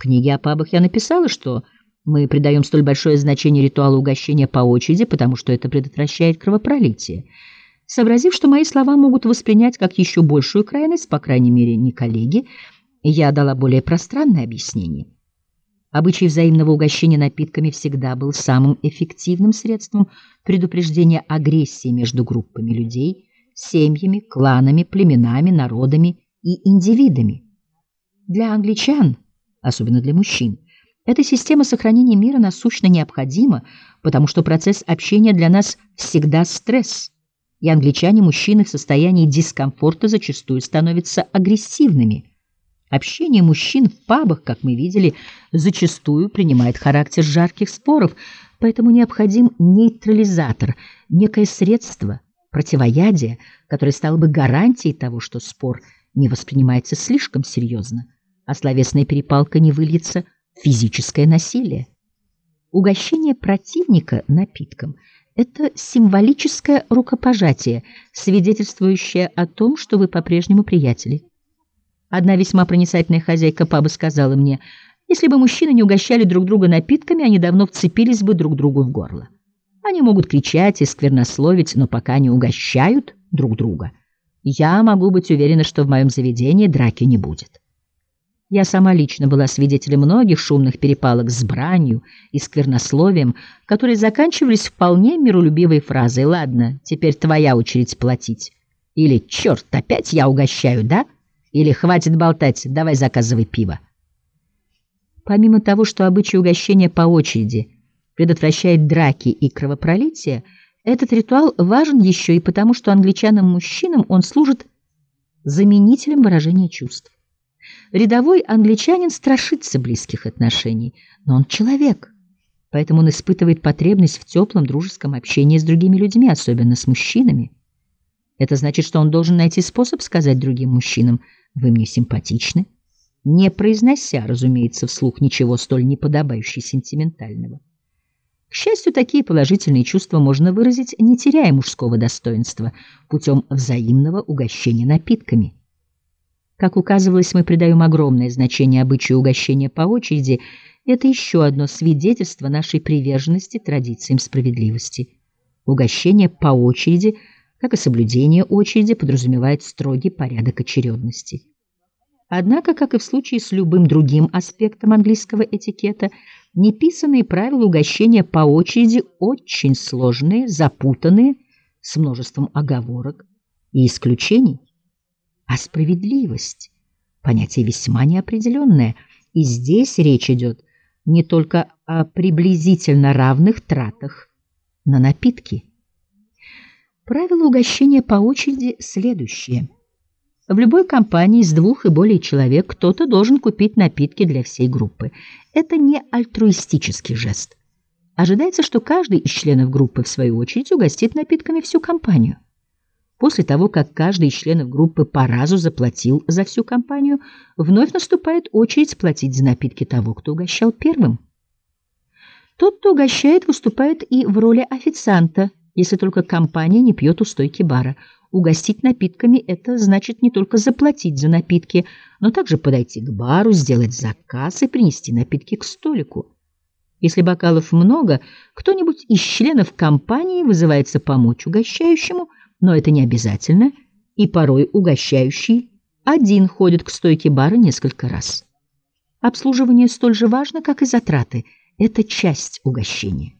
книге о пабах я написала, что мы придаем столь большое значение ритуалу угощения по очереди, потому что это предотвращает кровопролитие. Сообразив, что мои слова могут воспринять как еще большую крайность, по крайней мере, не коллеги, я дала более пространное объяснение. Обычай взаимного угощения напитками всегда был самым эффективным средством предупреждения агрессии между группами людей, семьями, кланами, племенами, народами и индивидами. Для англичан, особенно для мужчин, эта система сохранения мира насущно необходима, потому что процесс общения для нас всегда стресс, и англичане-мужчины в состоянии дискомфорта зачастую становятся агрессивными. Общение мужчин в пабах, как мы видели, зачастую принимает характер жарких споров, поэтому необходим нейтрализатор, некое средство, противоядие, которое стало бы гарантией того, что спор не воспринимается слишком серьезно, а словесная перепалка не выльется в физическое насилие. Угощение противника напитком – это символическое рукопожатие, свидетельствующее о том, что вы по-прежнему приятели. Одна весьма проницательная хозяйка паба сказала мне, если бы мужчины не угощали друг друга напитками, они давно вцепились бы друг другу в горло. Они могут кричать и сквернословить, но пока не угощают друг друга, я могу быть уверена, что в моем заведении драки не будет. Я сама лично была свидетелем многих шумных перепалок с бранью и сквернословием, которые заканчивались вполне миролюбивой фразой «Ладно, теперь твоя очередь платить» или «Черт, опять я угощаю, да?» или «Хватит болтать, давай заказывай пиво». Помимо того, что обычай угощения по очереди предотвращает драки и кровопролитие, этот ритуал важен еще и потому, что англичанам-мужчинам он служит заменителем выражения чувств. Рядовой англичанин страшится близких отношений, но он человек, поэтому он испытывает потребность в теплом дружеском общении с другими людьми, особенно с мужчинами. Это значит, что он должен найти способ сказать другим мужчинам «Вы мне симпатичны», не произнося, разумеется, вслух ничего столь неподобающе сентиментального. К счастью, такие положительные чувства можно выразить, не теряя мужского достоинства, путем взаимного угощения напитками. Как указывалось, мы придаем огромное значение обычаю угощения по очереди. Это еще одно свидетельство нашей приверженности традициям справедливости. Угощение по очереди, как и соблюдение очереди, подразумевает строгий порядок очередности. Однако, как и в случае с любым другим аспектом английского этикета, неписанные правила угощения по очереди очень сложные, запутанные, с множеством оговорок и исключений. А справедливость – понятие весьма неопределенное, и здесь речь идет не только о приблизительно равных тратах на напитки. Правила угощения по очереди следующие. В любой компании из 2 и более человек кто-то должен купить напитки для всей группы. Это не альтруистический жест. Ожидается, что каждый из членов группы, в свою очередь, угостит напитками всю компанию. После того, как каждый из членов группы по разу заплатил за всю компанию, вновь наступает очередь платить за напитки того, кто угощал первым. Тот, кто угощает, выступает и в роли официанта, если только компания не пьет у стойки бара. Угостить напитками – это значит не только заплатить за напитки, но также подойти к бару, сделать заказ и принести напитки к столику. Если бокалов много, кто-нибудь из членов компании вызывается помочь угощающему, но это не обязательно, и порой угощающий один ходит к стойке бара несколько раз. Обслуживание столь же важно, как и затраты. Это часть угощения.